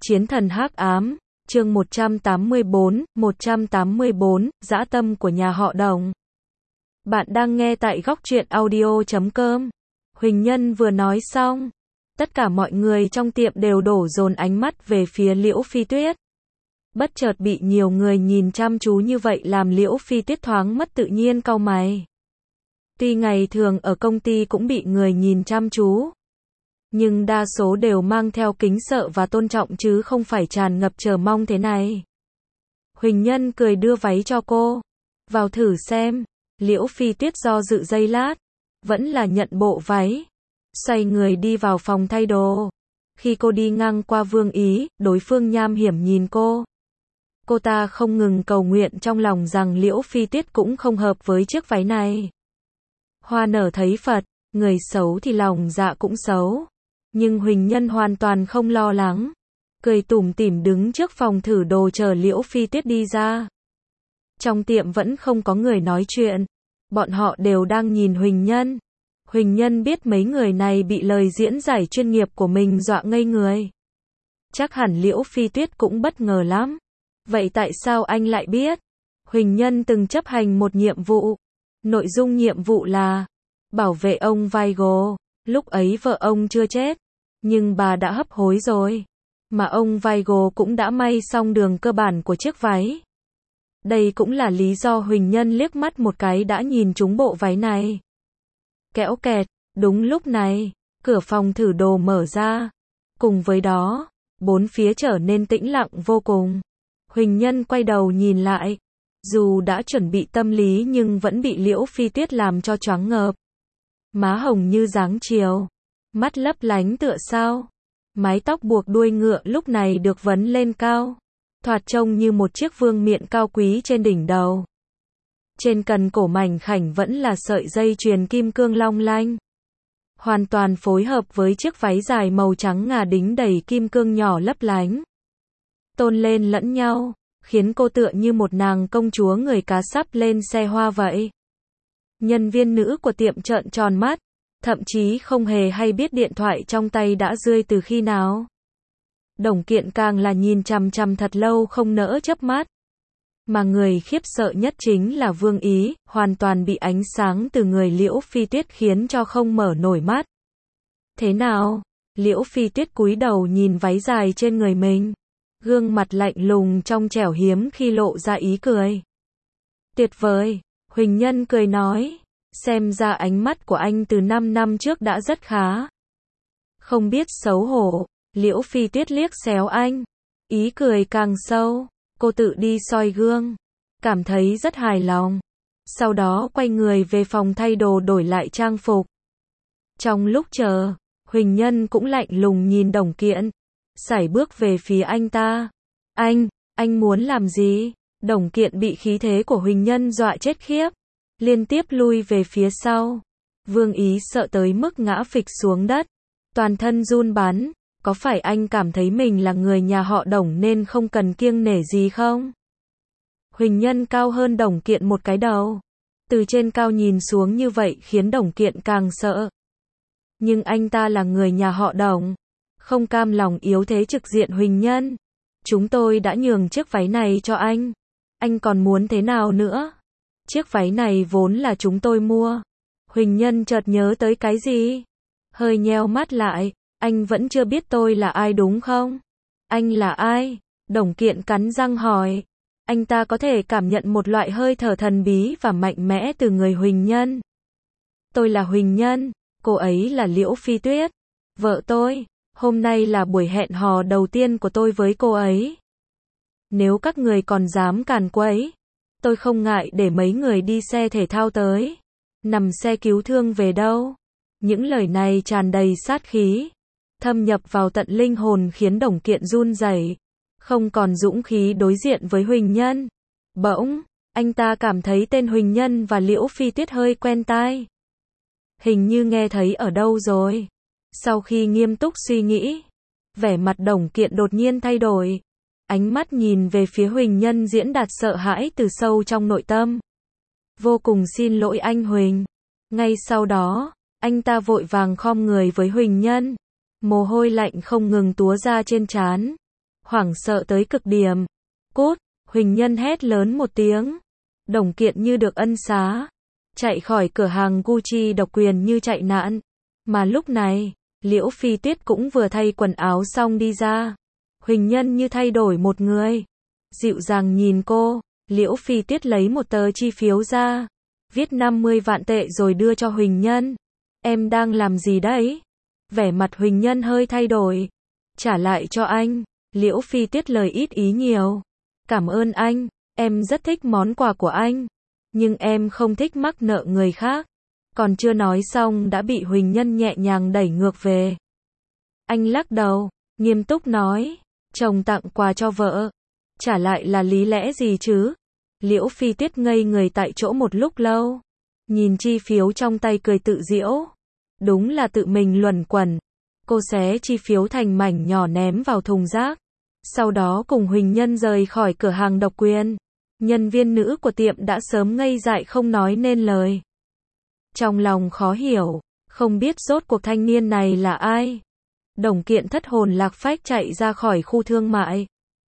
Chiến thần hắc ám, chương 184, dã tâm của nhà họ Đồng. Bạn đang nghe tại góc truyện audio.com. Huỳnh Nhân vừa nói xong, tất cả mọi người trong tiệm đều đổ dồn ánh mắt về phía Liễu Phi Tuyết. Bất chợt bị nhiều người nhìn chăm chú như vậy làm Liễu Phi Tuyết thoáng mất tự nhiên cau mày. Tuy ngày thường ở công ty cũng bị người nhìn chăm chú, nhưng đa số đều mang theo kính sợ và tôn trọng chứ không phải tràn ngập chờ mong thế này. Huỳnh Nhân cười đưa váy cho cô. Vào thử xem. Liễu Phi Tuyết do dự giây lát, vẫn là nhận bộ váy. Xoay người đi vào phòng thay đồ. Khi cô đi ngang qua Vương Ý, đối phương nham hiểm nhìn cô. Cô ta không ngừng cầu nguyện trong lòng rằng Liễu Phi Tuyết cũng không hợp với chiếc váy này. Hoa nở thấy Phật, người xấu thì lòng dạ cũng xấu. Nhưng Huỳnh Nhân hoàn toàn không lo lắng. Cười tủm tỉm đứng trước phòng thử đồ chờ Liễu Phi Tuyết đi ra. Trong tiệm vẫn không có người nói chuyện. Bọn họ đều đang nhìn Huỳnh Nhân. Huỳnh Nhân biết mấy người này bị lời diễn giải chuyên nghiệp của mình dọa ngây người. Chắc hẳn Liễu Phi Tuyết cũng bất ngờ lắm. Vậy tại sao anh lại biết? Huỳnh Nhân từng chấp hành một nhiệm vụ. Nội dung nhiệm vụ là bảo vệ ông Weigl. Lúc ấy vợ ông chưa chết, nhưng bà đã hấp hối rồi. Mà ông Weigl cũng đã may xong đường cơ bản của chiếc váy. Đây cũng là lý do Huỳnh Nhân liếc mắt một cái đã nhìn trúng bộ váy này. Kéo kẹt, đúng lúc này, cửa phòng thử đồ mở ra. Cùng với đó, bốn phía trở nên tĩnh lặng vô cùng. Huỳnh Nhân quay đầu nhìn lại. Dù đã chuẩn bị tâm lý nhưng vẫn bị Liễu Phi Tuyết làm cho choáng ngợp. Má hồng như dáng chiều, mắt lấp lánh tựa sao. Mái tóc buộc đuôi ngựa lúc này được vấn lên cao, thoạt trông như một chiếc vương miện cao quý trên đỉnh đầu. Trên cần cổ mảnh khảnh vẫn là sợi dây chuyền kim cương long lanh, hoàn toàn phối hợp với chiếc váy dài màu trắng ngà đính đầy kim cương nhỏ lấp lánh, tôn lên lẫn nhau, khiến cô tựa như một nàng công chúa người cá sắp lên xe hoa vậy. Nhân viên nữ của tiệm trợn tròn mắt, thậm chí không hề hay biết điện thoại trong tay đã rơi từ khi nào. Đồng Kiện càng là nhìn chằm chằm thật lâu không nỡ chớp mắt. Mà người khiếp sợ nhất chính là Vương Ý, hoàn toàn bị ánh sáng từ người Liễu Phi Tuyết khiến cho không mở nổi mắt. Thế nào? Liễu Phi Tuyết cúi đầu nhìn váy dài trên người mình. Gương mặt lạnh lùng trong trẻo hiếm khi lộ ra ý cười. Tuyệt vời, Huỳnh Nhân cười nói. Xem ra ánh mắt của anh từ 5 năm trước đã rất khá. Không biết xấu hổ, Liễu Phi Tuyết liếc xéo anh. Ý cười càng sâu, cô tự đi soi gương. Cảm thấy rất hài lòng. Sau đó quay người về phòng thay đồ đổi lại trang phục. Trong lúc chờ, Huỳnh Nhân cũng lạnh lùng nhìn Đồng Kiện. Sải bước về phía anh ta. Anh muốn làm gì? Đồng Kiện bị khí thế của Huỳnh Nhân dọa chết khiếp. Liên tiếp lui về phía sau. Vương Ý sợ tới mức ngã phịch xuống đất. Toàn thân run bắn. Có phải anh cảm thấy mình là người nhà họ Đồng nên không cần kiêng nể gì không? Huỳnh Nhân cao hơn Đồng Kiện một cái đầu. Từ trên cao nhìn xuống như vậy khiến Đồng Kiện càng sợ. Nhưng anh ta là người nhà họ Đồng. Không cam lòng yếu thế trực diện Huỳnh Nhân. Chúng tôi đã nhường chiếc váy này cho anh. Anh còn muốn thế nào nữa? Chiếc váy này vốn là chúng tôi mua. Huỳnh Nhân chợt nhớ tới cái gì? Hơi nheo mắt lại. Anh vẫn chưa biết tôi là ai đúng không? Anh là ai? Đồng Kiện cắn răng hỏi. Anh ta có thể cảm nhận một loại hơi thở thần bí và mạnh mẽ từ người Huỳnh Nhân. Tôi là Huỳnh Nhân. Cô ấy là Liễu Phi Tuyết. Vợ tôi. Hôm nay là buổi hẹn hò đầu tiên của tôi với cô ấy. Nếu các người còn dám càn quấy, tôi không ngại để mấy người đi xe thể thao tới. Nằm xe cứu thương về đâu? Những lời này tràn đầy sát khí. Thâm nhập vào tận linh hồn khiến Đồng Kiện run rẩy. Không còn dũng khí đối diện với Huỳnh Nhân. Bỗng, anh ta cảm thấy tên Huỳnh Nhân và Liễu Phi Tuyết hơi quen tai. Hình như nghe thấy ở đâu rồi. Sau khi nghiêm túc suy nghĩ, vẻ mặt Đồng Kiện đột nhiên thay đổi. Ánh mắt nhìn về phía Huỳnh Nhân diễn đạt sợ hãi từ sâu trong nội tâm. Vô cùng xin lỗi anh Huỳnh. Ngay sau đó, anh ta vội vàng khom người với Huỳnh Nhân. Mồ hôi lạnh không ngừng túa ra trên trán. hoảng sợ tới cực điểm. Cút, Huỳnh Nhân hét lớn một tiếng. Đồng Kiện như được ân xá, chạy khỏi cửa hàng Gucci độc quyền như chạy nạn. Mà lúc này, Liễu Phi Tuyết cũng vừa thay quần áo xong đi ra. Huỳnh Nhân như thay đổi một người. Dịu dàng nhìn cô, Liễu Phi Tuyết lấy một tờ chi phiếu ra, viết 50 vạn tệ rồi đưa cho Huỳnh Nhân. Em đang làm gì đấy? Vẻ mặt Huỳnh Nhân hơi thay đổi. Trả lại cho anh. Liễu Phi Tuyết lời ít ý nhiều. Cảm ơn anh, em rất thích món quà của anh. Nhưng em không thích mắc nợ người khác. Còn chưa nói xong đã bị Huỳnh Nhân nhẹ nhàng đẩy ngược về. Anh lắc đầu, nghiêm túc nói, chồng tặng quà cho vợ. Trả lại là lý lẽ gì chứ? Liễu Phi Tuyết ngây người tại chỗ một lúc lâu. Nhìn chi phiếu trong tay cười tự giễu. Đúng là tự mình luẩn quẩn. Cô xé chi phiếu thành mảnh nhỏ ném vào thùng rác. Sau đó cùng Huỳnh Nhân rời khỏi cửa hàng độc quyền. Nhân viên nữ của tiệm đã sớm ngây dại không nói nên lời. Trong lòng khó hiểu, không biết rốt cuộc thanh niên này là ai. Đồng Kiện thất hồn lạc phách chạy ra khỏi khu thương mại.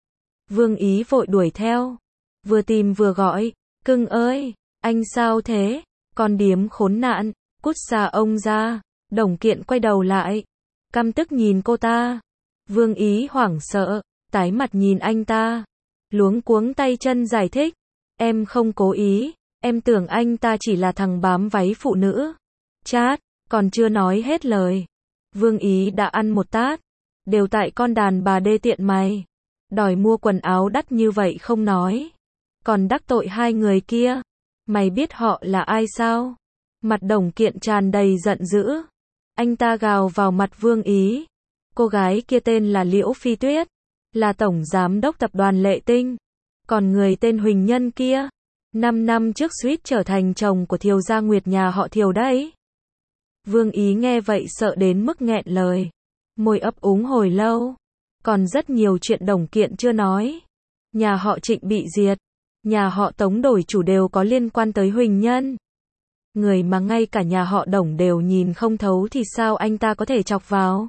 Vương Ý vội đuổi theo. Vừa tìm vừa gọi, cưng ơi, anh sao thế? Con điếm khốn nạn, cút xa ông ra. Đồng Kiện quay đầu lại, căm tức nhìn cô ta. Vương Ý hoảng sợ, tái mặt nhìn anh ta. Luống cuống tay chân giải thích. Em không cố ý, em tưởng anh ta chỉ là thằng bám váy phụ nữ. Chát, còn chưa nói hết lời. Vương Ý đã ăn một tát. Đều tại con đàn bà đê tiện mày. Đòi mua quần áo đắt như vậy không nói. Còn đắc tội hai người kia. Mày biết họ là ai sao? Mặt Đồng Kiện tràn đầy giận dữ. Anh ta gào vào mặt Vương Ý. Cô gái kia tên là Liễu Phi Tuyết. Là tổng giám đốc tập đoàn Lệ Tinh. Còn người tên Huỳnh Nhân kia, 5 năm trước suýt trở thành chồng của Thiều Gia Nguyệt nhà họ Thiều đấy. Vương Ý nghe vậy sợ đến mức nghẹn lời. Môi ấp úng hồi lâu. Còn rất nhiều chuyện Đồng Kiện chưa nói. Nhà họ Trịnh bị diệt. Nhà họ Tống đổi chủ đều có liên quan tới Huỳnh Nhân. Người mà ngay cả nhà họ Đồng đều nhìn không thấu thì sao anh ta có thể chọc vào.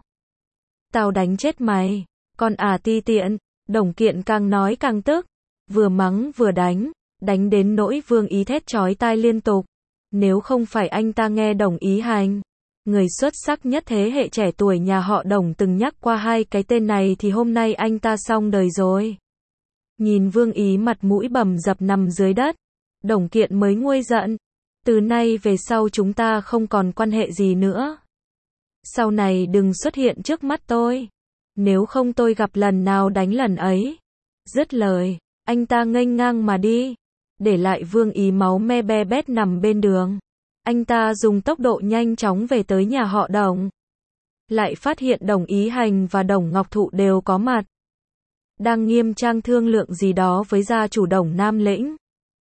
Tao đánh chết mày. Con ti tiện. Đồng Kiện càng nói càng tức. Vừa mắng vừa đánh. Đánh đến nỗi Vương Ý thét chói tai liên tục. Nếu không phải anh ta nghe Đồng Ý Hành, người xuất sắc nhất thế hệ trẻ tuổi nhà họ Đồng từng nhắc qua hai cái tên này thì hôm nay anh ta xong đời rồi. Nhìn Vương Ý mặt mũi bầm dập nằm dưới đất. Đồng Kiện mới nguôi giận. Từ nay về sau chúng ta không còn quan hệ gì nữa. Sau này đừng xuất hiện trước mắt tôi. Nếu không tôi gặp lần nào đánh lần ấy. Dứt lời, anh ta nghênh ngang mà đi. Để lại Vương Ý máu me be bét nằm bên đường. Anh ta dùng tốc độ nhanh chóng về tới nhà họ Đồng. Lại phát hiện Đồng Ý Hành và Đồng Ngọc Thụ đều có mặt. Đang nghiêm trang thương lượng gì đó với gia chủ Đồng Nam Lĩnh.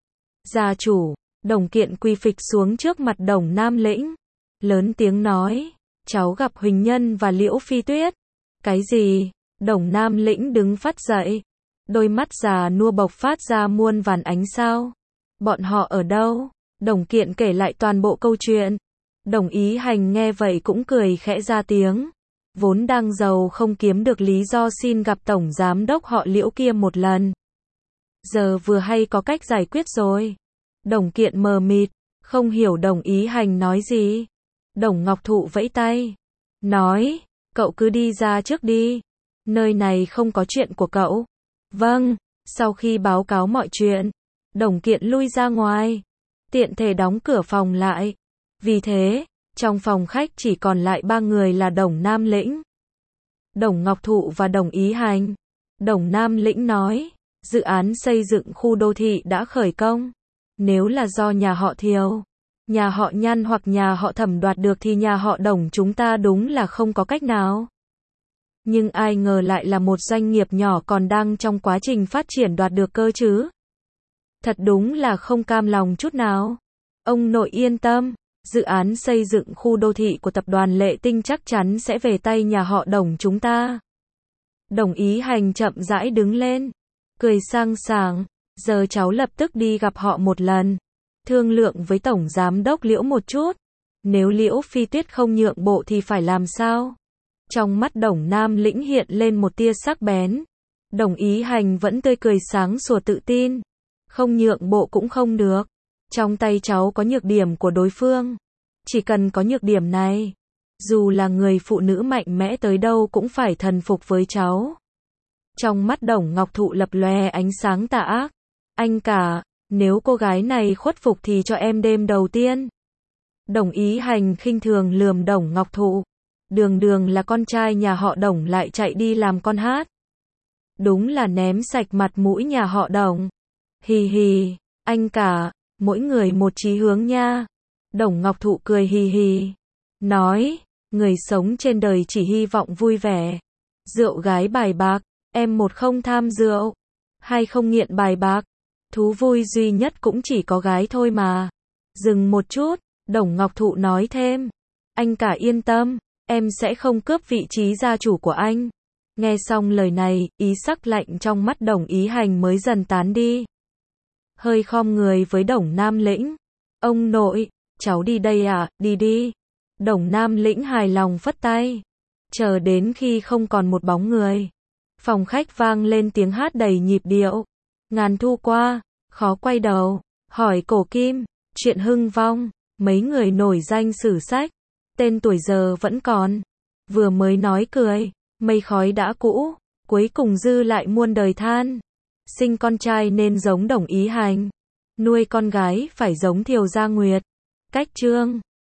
Gia chủ, Đồng Kiện quỳ phịch xuống trước mặt Đồng Nam Lĩnh. Lớn tiếng nói, cháu gặp Huỳnh Nhân và Liễu Phi Tuyết. Cái gì? Đồng Nam Lĩnh đứng phát dậy. Đôi mắt già nua bộc phát ra muôn vàn ánh sao. Bọn họ ở đâu? Đồng Kiện kể lại toàn bộ câu chuyện. Đồng Ý Hành nghe vậy cũng cười khẽ ra tiếng. Vốn đang giàu không kiếm được lý do xin gặp tổng giám đốc họ Liễu kia một lần. Giờ vừa hay có cách giải quyết rồi. Đồng Kiện mờ mịt, không hiểu Đồng Ý Hành nói gì. Đồng Ngọc Thụ vẫy tay. Nói, cậu cứ đi ra trước đi. Nơi này không có chuyện của cậu. Vâng, sau khi báo cáo mọi chuyện, Đồng Kiện lui ra ngoài. Tiện thể đóng cửa phòng lại. Vì thế, trong phòng khách chỉ còn lại 3 người là Đồng Nam Lĩnh, Đồng Ngọc Thụ và Đồng Ý Hành. Đồng Nam Lĩnh nói, dự án xây dựng khu đô thị đã khởi công. Nếu là do nhà họ Thiều, nhà họ Nhan hoặc nhà họ Thẩm đoạt được thì nhà họ Đồng chúng ta đúng là không có cách nào. Nhưng ai ngờ lại là một doanh nghiệp nhỏ còn đang trong quá trình phát triển đoạt được cơ chứ. Thật đúng là không cam lòng chút nào. Ông nội yên tâm, dự án xây dựng khu đô thị của tập đoàn Lệ Tinh chắc chắn sẽ về tay nhà họ Đồng chúng ta. Đồng Ý Hành chậm rãi đứng lên, cười sang sảng, giờ cháu lập tức đi gặp họ một lần, thương lượng với tổng giám đốc Liễu một chút. Nếu Liễu Phi Tuyết không nhượng bộ thì phải làm sao? Trong mắt Đồng Nam Lĩnh hiện lên một tia sắc bén. Đồng Ý Hành vẫn tươi cười sáng sủa tự tin. Không nhượng bộ cũng không được. Trong tay cháu có nhược điểm của đối phương. Chỉ cần có nhược điểm này, dù là người phụ nữ mạnh mẽ tới đâu cũng phải thần phục với cháu. Trong mắt Đồng Ngọc Thụ lập lòe ánh sáng tà ác. Anh cả, nếu cô gái này khuất phục thì cho em đêm đầu tiên. Đồng Ý Hành khinh thường lườm Đồng Ngọc Thụ. Đường đường là con trai nhà họ Đồng lại chạy đi làm con hát. Đúng là ném sạch mặt mũi nhà họ Đồng. Hì hì, anh cả, mỗi người một chí hướng nha. Đồng Ngọc Thụ cười hì hì. Nói, người sống trên đời chỉ hy vọng vui vẻ. Rượu gái bài bạc, em một không tham rượu. Hai không nghiện bài bạc. Thú vui duy nhất cũng chỉ có gái thôi mà. Dừng một chút, Đồng Ngọc Thụ nói thêm. Anh cả yên tâm, em sẽ không cướp vị trí gia chủ của anh. Nghe xong lời này, ý sắc lạnh trong mắt Đồng Ý Hành mới dần tán đi. Hơi khom người với Đồng Nam Lĩnh. Ông nội, cháu đi đây à, đi đi. Đồng Nam Lĩnh hài lòng phất tay. Chờ đến khi không còn một bóng người. Phòng khách vang lên tiếng hát đầy nhịp điệu. Ngàn thu qua, khó quay đầu, hỏi cổ kim, chuyện hưng vong, mấy người nổi danh sử sách. Tên tuổi giờ vẫn còn. Vừa mới nói cười, mây khói đã cũ, cuối cùng dư lại muôn đời than. Sinh con trai nên giống Đồng Ý Hành. Nuôi con gái phải giống Thiều Gia Nguyệt. Cách chương